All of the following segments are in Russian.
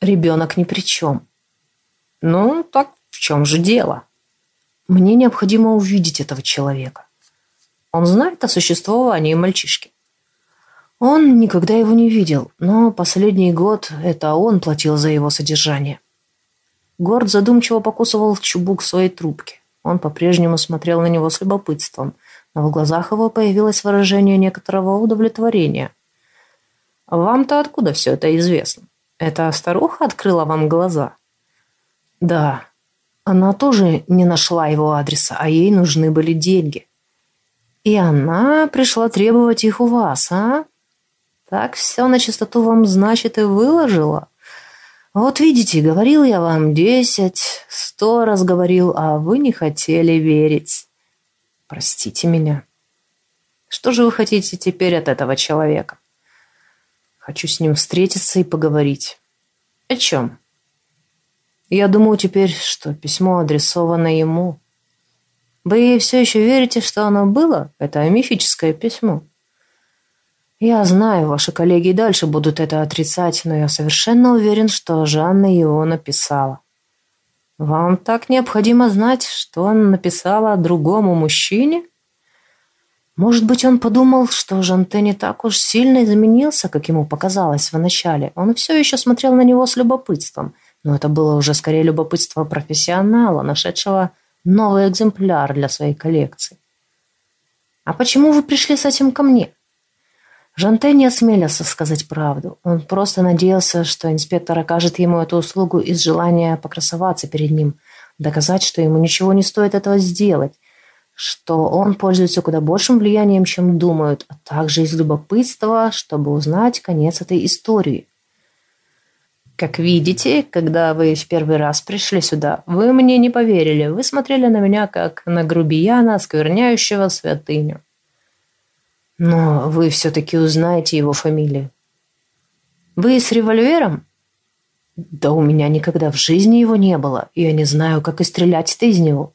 Ребенок ни при чем. Ну, так в чем же дело? Мне необходимо увидеть этого человека. Он знает о существовании мальчишки. Он никогда его не видел, но последний год это он платил за его содержание. Горд задумчиво покусывал чубук своей трубки. Он по-прежнему смотрел на него с любопытством, но в глазах его появилось выражение некоторого удовлетворения. «Вам-то откуда все это известно? Эта старуха открыла вам глаза?» «Да, она тоже не нашла его адреса, а ей нужны были деньги. И она пришла требовать их у вас, а? Так все на чистоту вам, значит, и выложила? Вот видите, говорил я вам 10, 100 раз говорил, а вы не хотели верить. Простите меня. Что же вы хотите теперь от этого человека?» «Хочу с ним встретиться и поговорить». «О чем?» «Я думаю теперь, что письмо адресовано ему». «Вы все еще верите, что оно было? Это мифическое письмо». «Я знаю, ваши коллеги и дальше будут это отрицать, но я совершенно уверен, что Жанна его написала». «Вам так необходимо знать, что он написала другому мужчине?» «Может быть, он подумал, что Жанте не так уж сильно изменился, как ему показалось вначале. Он все еще смотрел на него с любопытством, но это было уже скорее любопытство профессионала, нашедшего новый экземпляр для своей коллекции». «А почему вы пришли с этим ко мне?» Жанте не осмелился сказать правду. Он просто надеялся, что инспектор окажет ему эту услугу из желания покрасоваться перед ним, доказать, что ему ничего не стоит этого сделать, что он пользуется куда большим влиянием, чем думают, а также из любопытства, чтобы узнать конец этой истории. «Как видите, когда вы в первый раз пришли сюда, вы мне не поверили. Вы смотрели на меня, как на грубияна, оскверняющего святыню. Но вы все-таки узнаете его фамилию». «Вы с револьвером?» «Да у меня никогда в жизни его не было. Я не знаю, как и стрелять-то из него».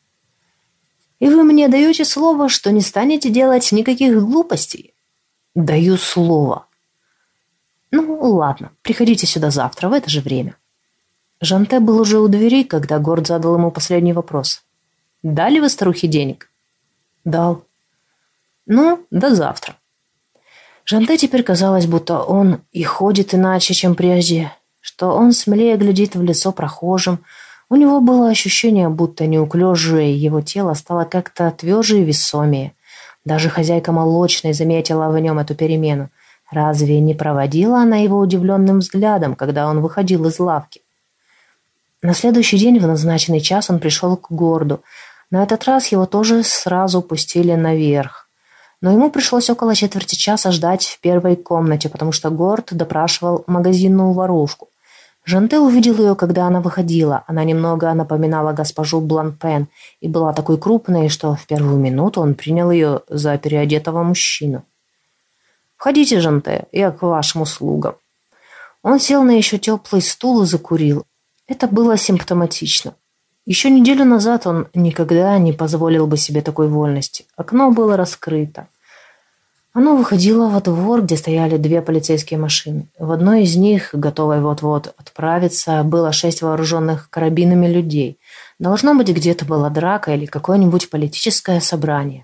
«И вы мне даете слово, что не станете делать никаких глупостей?» «Даю слово». «Ну, ладно, приходите сюда завтра в это же время». Жанте был уже у двери, когда Горд задал ему последний вопрос. «Дали вы старухе денег?» «Дал». «Ну, до завтра». Жанте теперь казалось, будто он и ходит иначе, чем прежде, что он смелее глядит в лицо прохожим. У него было ощущение, будто неуклюжее его тело стало как-то тверже и весомее. Даже хозяйка молочной заметила в нем эту перемену. Разве не проводила она его удивленным взглядом, когда он выходил из лавки? На следующий день в назначенный час он пришел к Горду. На этот раз его тоже сразу пустили наверх. Но ему пришлось около четверти часа ждать в первой комнате, потому что Горд допрашивал магазинную воровку. Жанте увидел ее, когда она выходила. Она немного напоминала госпожу Бланпен и была такой крупной, что в первую минуту он принял ее за переодетого мужчину. «Входите, Жанте, я к вашим услугам». Он сел на еще теплый стул и закурил. Это было симптоматично. Еще неделю назад он никогда не позволил бы себе такой вольности. Окно было раскрыто. Оно выходило во двор, где стояли 2 полицейские машины. В одной из них, готовой вот-вот отправиться, было 6 вооруженных карабинами людей. Должно быть, где-то была драка или какое-нибудь политическое собрание.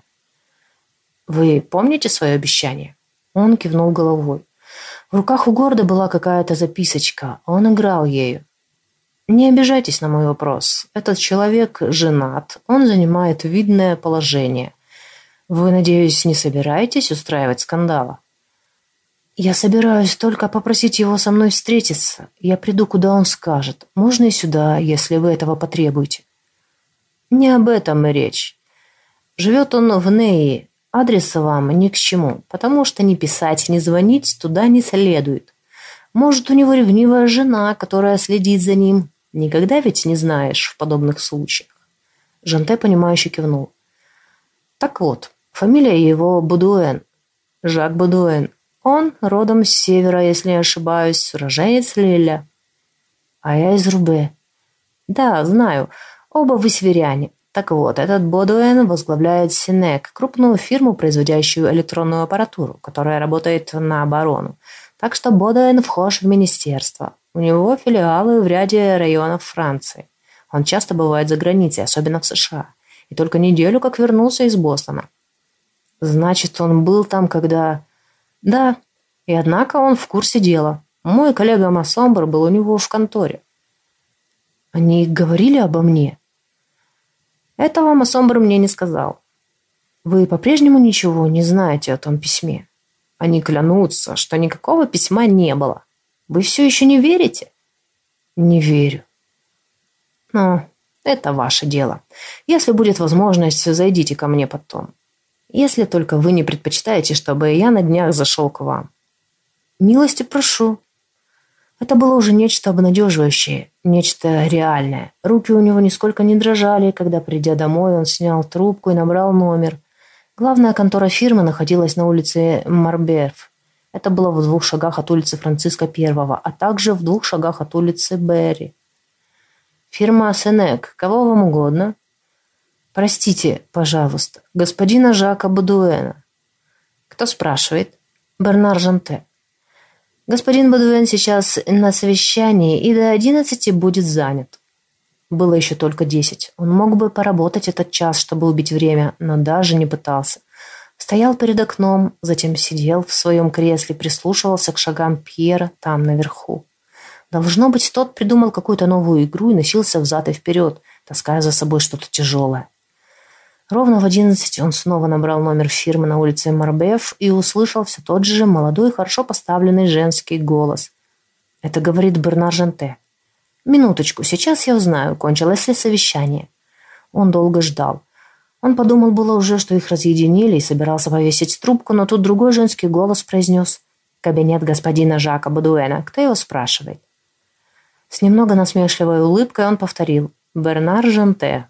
«Вы помните свое обещание?» Он кивнул головой. В руках у Горда была какая-то записочка. Он играл ею. «Не обижайтесь на мой вопрос. Этот человек женат. Он занимает видное положение. Вы, надеюсь, не собираетесь устраивать скандала?» «Я собираюсь только попросить его со мной встретиться. Я приду, куда он скажет. Можно и сюда, если вы этого потребуете». «Не об этом и речь. Живет он в Неи. Адреса вам ни к чему, потому что ни писать, ни звонить туда не следует. Может, у него ревнивая жена, которая следит за ним. Никогда ведь не знаешь в подобных случаях». Жанте, понимающе кивнул. «Так вот, фамилия его Бодуэн. Жак Бодуэн. Он родом с севера, если не ошибаюсь, уроженец Лиля». «А я из Рубе». «Да, знаю. Оба вы северяне. Так вот, этот Бодуэн возглавляет Синек, крупную фирму, производящую электронную аппаратуру, которая работает на оборону. Так что Бодуэн вхож в министерство. У него филиалы в ряде районов Франции. Он часто бывает за границей, особенно в США. И только неделю как вернулся из Бостона. Значит, он был там, когда... Да, и однако он в курсе дела. Мой коллега Массомбр был у него в конторе. Они говорили обо мне? Этого Массомбр мне не сказал. Вы по-прежнему ничего не знаете о том письме? Они клянутся, что никакого письма не было. Вы все еще не верите? Не верю. Но это ваше дело. Если будет возможность, зайдите ко мне потом. Если только вы не предпочитаете, чтобы я на днях зашел к вам. Милости прошу. Это было уже нечто обнадеживающее, нечто реальное. Руки у него нисколько не дрожали, когда, придя домой, он снял трубку и набрал номер. Главная контора фирмы находилась на улице Марбеф. Это было в 2 шагах от улицы Франциска I, а также в 2 шагах от улицы Берри. Фирма Сенек. Кого вам угодно? Простите, пожалуйста, господина Жака Бодуэна. Кто спрашивает? Бернар Жанте. Господин Бодуэн сейчас на совещании и до 11 будет занят. Было еще только 10. Он мог бы поработать этот час, чтобы убить время, но даже не пытался. Стоял перед окном, затем сидел в своем кресле, прислушивался к шагам Пьера там, наверху. Должно быть, тот придумал какую-то новую игру и носился взад и вперед, таская за собой что-то тяжелое. Ровно в 11 он снова набрал номер фирмы на улице Марбеф и услышал все тот же молодой, хорошо поставленный женский голос. Это говорит Бернар Жанте. «Минуточку, сейчас я узнаю, кончилось ли совещание». Он долго ждал. Он подумал было уже, что их разъединили, и собирался повесить трубку, но тут другой женский голос произнес: «Кабинет господина Жака Бодуэна. Кто его спрашивает?» С немного насмешливой улыбкой он повторил: «Бернар Жанте».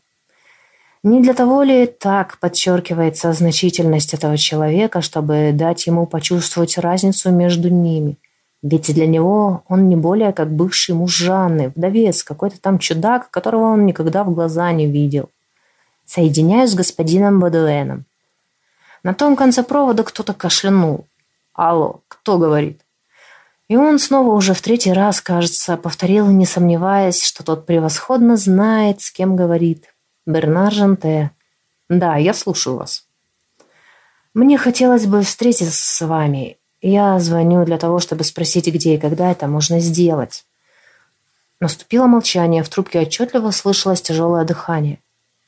Не для того ли так подчеркивается значительность этого человека, чтобы дать ему почувствовать разницу между ними? Ведь для него он не более как бывший муж Жанны, вдовец, какой-то там чудак, которого он никогда в глаза не видел. «Соединяюсь с господином Бодуэном». На том конце провода кто-то кашлянул. «Алло, кто говорит?» И он снова уже в 3-й раз, кажется, повторил, не сомневаясь, что тот превосходно знает, с кем говорит. «Бернар Жанте». «Да, я слушаю вас». «Мне хотелось бы встретиться с вами. Я звоню для того, чтобы спросить, где и когда это можно сделать». Наступило молчание, в трубке отчетливо слышалось тяжелое дыхание.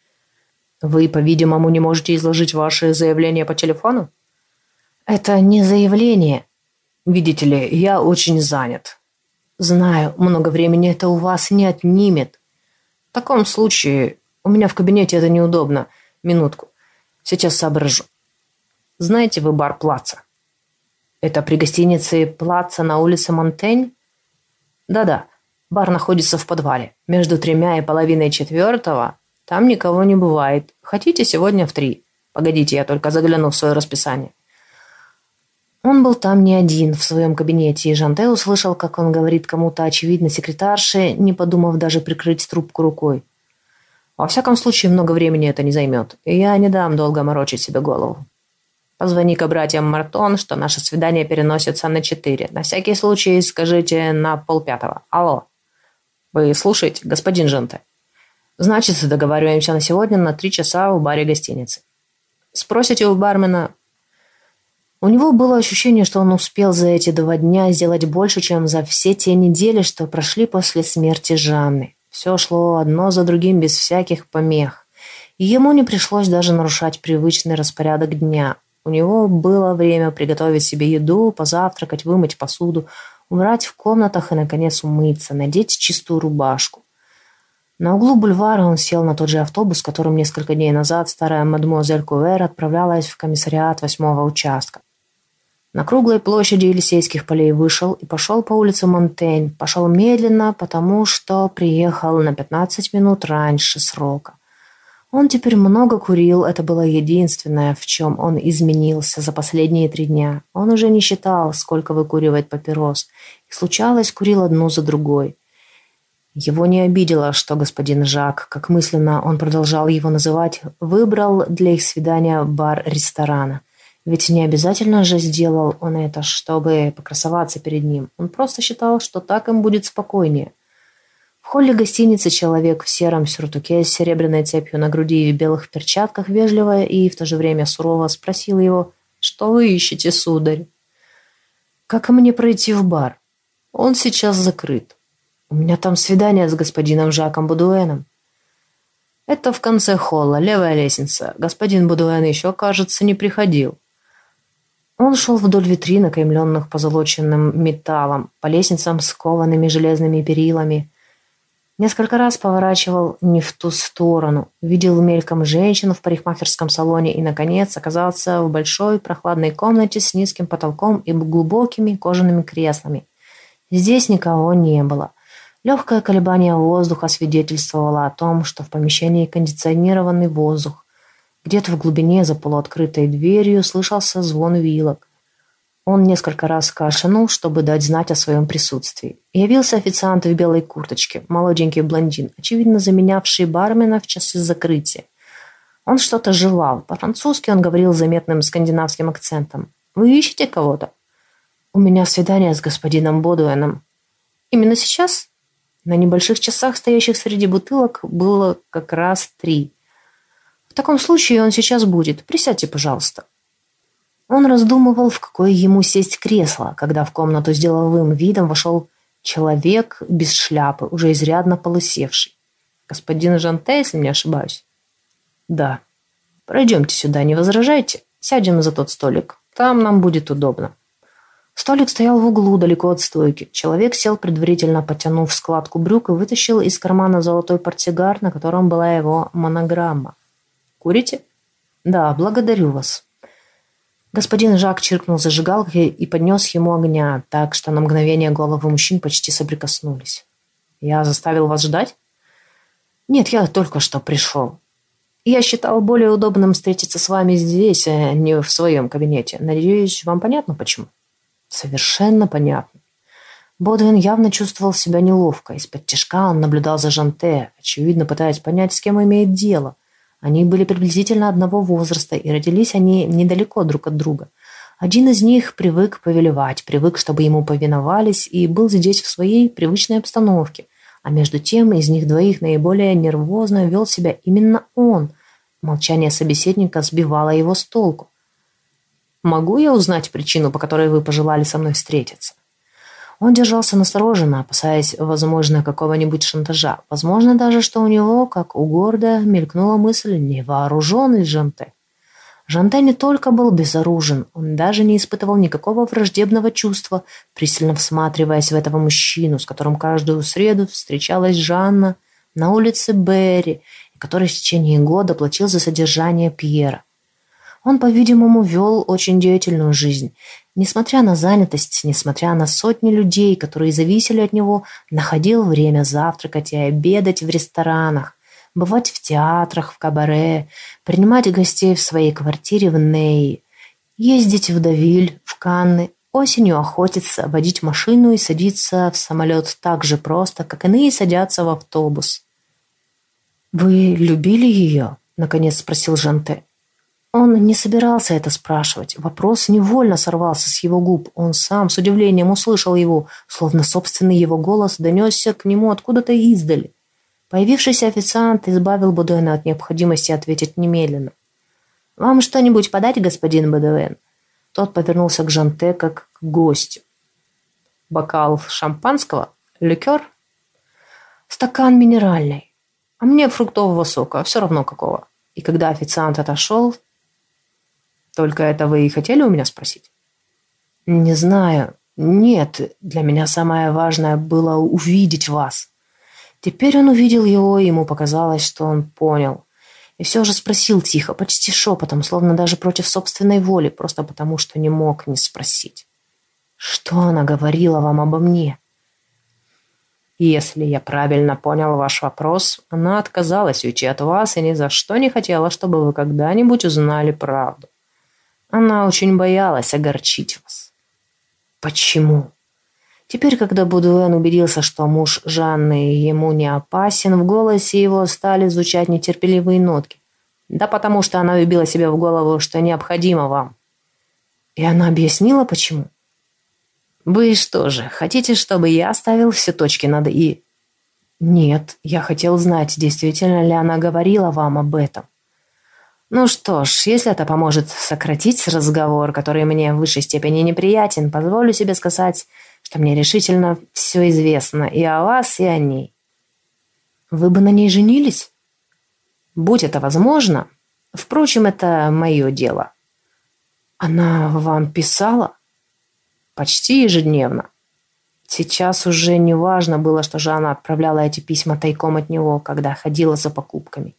«Вы, по-видимому, не можете изложить ваше заявление по телефону?» «Это не заявление. Видите ли, я очень занят». «Знаю, много времени это у вас не отнимет». «В таком случае у меня в кабинете это неудобно. Минутку. Сейчас соображу. Знаете вы бар Плаца?» «Это при гостинице Плаца на улице Монтень?» «Да-да. Бар находится в подвале. Между 3 и половиной 4. Там никого не бывает. Хотите сегодня в 3? Погодите, я только загляну в свое расписание». Он был там не один, в своем кабинете, и Жанте услышал, как он говорит кому-то, очевидно, секретарше, не подумав даже прикрыть трубку рукой. «Во всяком случае, много времени это не займет, и я не дам долго морочить себе голову. Позвони-ка братьям Мартон, что наше свидание переносится на 4. На всякий случай скажите на 4:30. Алло. Вы слушаете, господин Жанте? Значит, договариваемся на сегодня на 3 часа в баре гостиницы. Спросите у бармена...» У него было ощущение, что он успел за эти 2 дня сделать больше, чем за все те недели, что прошли после смерти Жанны. Все шло одно за другим без всяких помех. И ему не пришлось даже нарушать привычный распорядок дня. У него было время приготовить себе еду, позавтракать, вымыть посуду, убрать в комнатах и, наконец, умыться, надеть чистую рубашку. На углу бульвара он сел на тот же автобус, которым несколько дней назад старая мадемуазель Кувер отправлялась в комиссариат 8-го участка. На круглой площади Елисейских полей вышел и пошел по улице Монтень. Пошел медленно, потому что приехал на 15 минут раньше срока. Он теперь много курил, это было единственное, в чем он изменился за последние 3 дня. Он уже не считал, сколько выкуривает папирос, и случалось, курил одну за другой. Его не обидело, что господин Жак, как мысленно он продолжал его называть, выбрал для их свидания бар ресторана. Ведь не обязательно же сделал он это, чтобы покрасоваться перед ним. Он просто считал, что так им будет спокойнее. В холле гостиницы человек в сером сюртуке с серебряной цепью на груди и в белых перчатках вежливо и в то же время сурово спросил его: «Что вы ищете, сударь?» «Как мне пройти в бар? Он сейчас закрыт. У меня там свидание с господином Жаком Бодуэном». «Это в конце холла, левая лестница. Господин Бодуэн еще, кажется, не приходил». Он шел вдоль витрин, окаймленных позолоченным металлом, по лестницам с коваными железными перилами. Несколько раз поворачивал не в ту сторону, видел мельком женщину в парикмахерском салоне и, наконец, оказался в большой прохладной комнате с низким потолком и глубокими кожаными креслами. Здесь никого не было. Легкое колебание воздуха свидетельствовало о том, что в помещении кондиционированный воздух. Где-то в глубине за полуоткрытой дверью слышался звон вилок. Он несколько раз кашлянул, чтобы дать знать о своем присутствии. Явился официант в белой курточке, молоденький блондин, очевидно заменявший бармена в часы закрытия. Он что-то жевал. По-французски он говорил с заметным скандинавским акцентом. «Вы ищете кого-то?» «У меня свидание с господином Бодуэном». «Именно сейчас?» На небольших часах, стоящих среди бутылок, было как раз 3. «В таком случае он сейчас будет. Присядьте, пожалуйста». Он раздумывал, в какое ему сесть кресло, когда в комнату с деловым видом вошел человек без шляпы, уже изрядно полысевший. «Господин Жанте, если не ошибаюсь?» «Да». «Пройдемте сюда, не возражайте? Сядем за тот столик. Там нам будет удобно». Столик стоял в углу, далеко от стойки. Человек сел, предварительно потянув складку брюк, и вытащил из кармана золотой портсигар, на котором была его монограмма. «Курите?» «Да, благодарю вас». Господин Жак чиркнул зажигалкой и поднес ему огня, так что на мгновение головы мужчин почти соприкоснулись. «Я заставил вас ждать?» «Нет, я только что пришел. Я считал более удобным встретиться с вами здесь, а не в своем кабинете. Надеюсь, вам понятно, почему?» «Совершенно понятно». Бодуэн явно чувствовал себя неловко. Из-под тишка он наблюдал за Жанте, очевидно пытаясь понять, с кем имеет дело. Они были приблизительно одного возраста, и родились они недалеко друг от друга. Один из них привык повелевать, привык, чтобы ему повиновались, и был здесь в своей привычной обстановке. А между тем из них двоих наиболее нервозно вел себя именно он. Молчание собеседника сбивало его с толку. «Могу я узнать причину, по которой вы пожелали со мной встретиться?» Он держался настороженно, опасаясь, возможно, какого-нибудь шантажа. Возможно даже, что у него, как у Горда, мелькнула мысль, не вооружен ли Жанте. Жанте не только был безоружен, он даже не испытывал никакого враждебного чувства, пристально всматриваясь в этого мужчину, с которым каждую среду встречалась Жанна на улице Берри, и который в течение года платил за содержание Пьера. Он, по-видимому, вел очень деятельную жизнь. Несмотря на занятость, несмотря на сотни людей, которые зависели от него, находил время завтракать и обедать в ресторанах, бывать в театрах, в кабаре, принимать гостей в своей квартире в Нейи, ездить в Девиль, в Канны, осенью охотиться, водить машину и садиться в самолет так же просто, как иные садятся в автобус. «Вы любили ее?» – наконец спросил Жанте. Он не собирался это спрашивать. Вопрос невольно сорвался с его губ. Он сам с удивлением услышал его, словно собственный его голос донесся к нему откуда-то издали. Появившийся официант избавил Бодуэна от необходимости ответить немедленно. «Вам что-нибудь подать, господин Бодуэн?» Тот повернулся к Жанте как к гостю. «Бокал шампанского? Ликер?» «Стакан минеральный. А мне фруктового сока, все равно какого». И когда официант отошел... «Только это вы и хотели у меня спросить?» «Не знаю. Нет, для меня самое важное было увидеть вас». Теперь он увидел его, и ему показалось, что он понял. И все же спросил тихо, почти шепотом, словно даже против собственной воли, просто потому, что не мог не спросить. «Что она говорила вам обо мне?» «Если я правильно понял ваш вопрос, она отказалась уйти от вас и ни за что не хотела, чтобы вы когда-нибудь узнали правду. Она очень боялась огорчить вас». «Почему?» Теперь, когда Бодуэн убедился, что муж Жанны ему не опасен, в голосе его стали звучать нетерпеливые нотки. «Да потому что она вбила себе в голову, что необходимо вам». И она объяснила, почему. Вы что же, хотите, чтобы я ставил все точки над «и»? Нет, я хотел знать, действительно ли она говорила вам об этом. Ну что ж, если это поможет сократить разговор, который мне в высшей степени неприятен, позволю себе сказать, что мне решительно все известно и о вас, и о ней. Вы бы на ней женились? Будь это возможно. Впрочем, это мое дело. Она вам писала? Почти ежедневно. Сейчас уже не важно было, что Жанна отправляла эти письма тайком от него, когда ходила за покупками.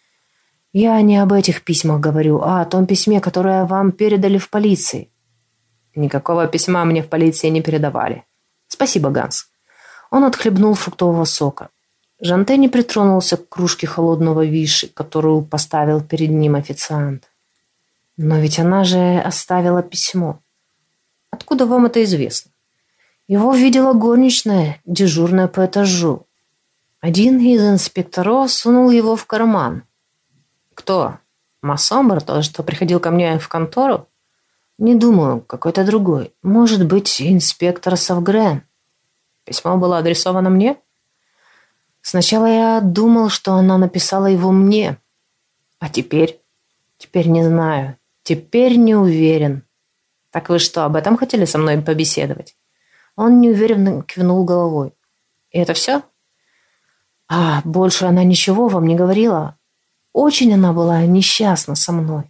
Я не об этих письмах говорю, а о том письме, которое вам передали в полиции. Никакого письма мне в полиции не передавали. Спасибо, Ганс. Он отхлебнул фруктового сока. Жанте не притронулся к кружке холодного виши, которую поставил перед ним официант. Но ведь она же оставила письмо. Откуда вам это известно? Его видела горничная, дежурная по этажу. Один из инспекторов сунул его в карман. Кто? Массомбр, тот, что приходил ко мне в контору? Не думаю, какой-то другой. Может быть, инспектор Савгрен. Письмо было адресовано мне? Сначала я думал, что она написала его мне. А теперь? Теперь не знаю. Теперь не уверен. Так вы что, об этом хотели со мной побеседовать? Он неуверенно кивнул головой. И это все? А, больше она ничего вам не говорила? Очень она была несчастна со мной.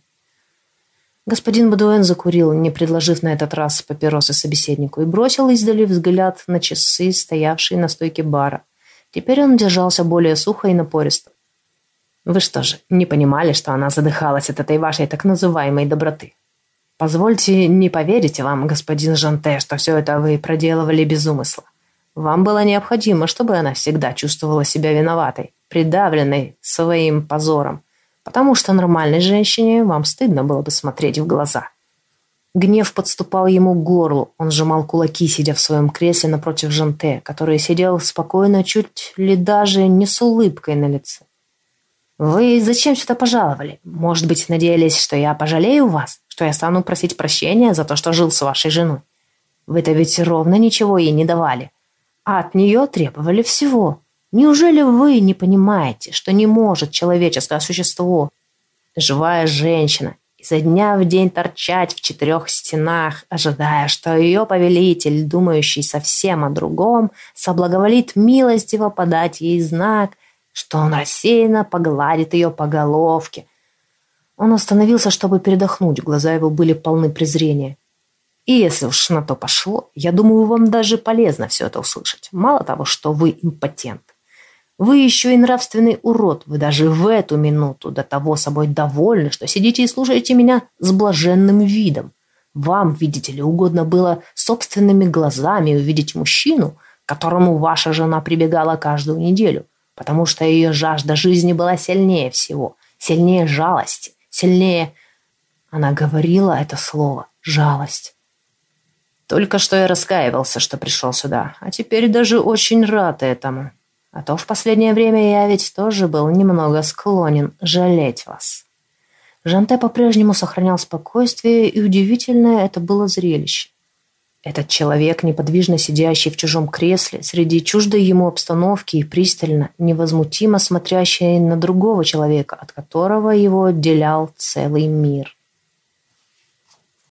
Господин Бадуэн закурил, не предложив на этот раз папиросы собеседнику, и бросил издали взгляд на часы, стоявшие на стойке бара. Теперь он держался более сухо и напористо. Вы что же, не понимали, что она задыхалась от этой вашей так называемой доброты? Позвольте не поверить вам, господин Жанте, что все это вы проделывали без умысла. Вам было необходимо, чтобы она всегда чувствовала себя виноватой, придавленной своим позором, потому что нормальной женщине вам стыдно было бы смотреть в глаза. Гнев подступал ему к горлу, он сжимал кулаки, сидя в своем кресле напротив Жанте, который сидел спокойно, чуть ли даже не с улыбкой на лице. «Вы зачем сюда пожаловали? Может быть, надеялись, что я пожалею вас? Что я стану просить прощения за то, что жил с вашей женой? Вы-то ведь ровно ничего ей не давали, а от нее требовали всего. Неужели вы не понимаете, что не может человеческое существо, живая женщина, изо дня в день торчать в 4 стенах, ожидая, что ее повелитель, думающий совсем о другом, соблаговолит милостиво подать ей знак, что он рассеянно погладит ее по головке?» Он остановился, чтобы передохнуть, глаза его были полны презрения. «И если уж на то пошло, я думаю, вам даже полезно все это услышать. Мало того, что вы импотент. Вы еще и нравственный урод. Вы даже в эту минуту до того собой довольны, что сидите и слушаете меня с блаженным видом. Вам, видите ли, угодно было собственными глазами увидеть мужчину, к которому ваша жена прибегала каждую неделю, потому что ее жажда жизни была сильнее всего, сильнее жалости, сильнее...» Она говорила это слово «жалость». «Только что я раскаивался, что пришел сюда, а теперь даже очень рад этому. А то в последнее время я ведь тоже был немного склонен жалеть вас». Жанте по-прежнему сохранял спокойствие, и удивительное это было зрелище. Этот человек, неподвижно сидящий в чужом кресле, среди чуждой ему обстановки и пристально, невозмутимо смотрящий на другого человека, от которого его отделял целый мир.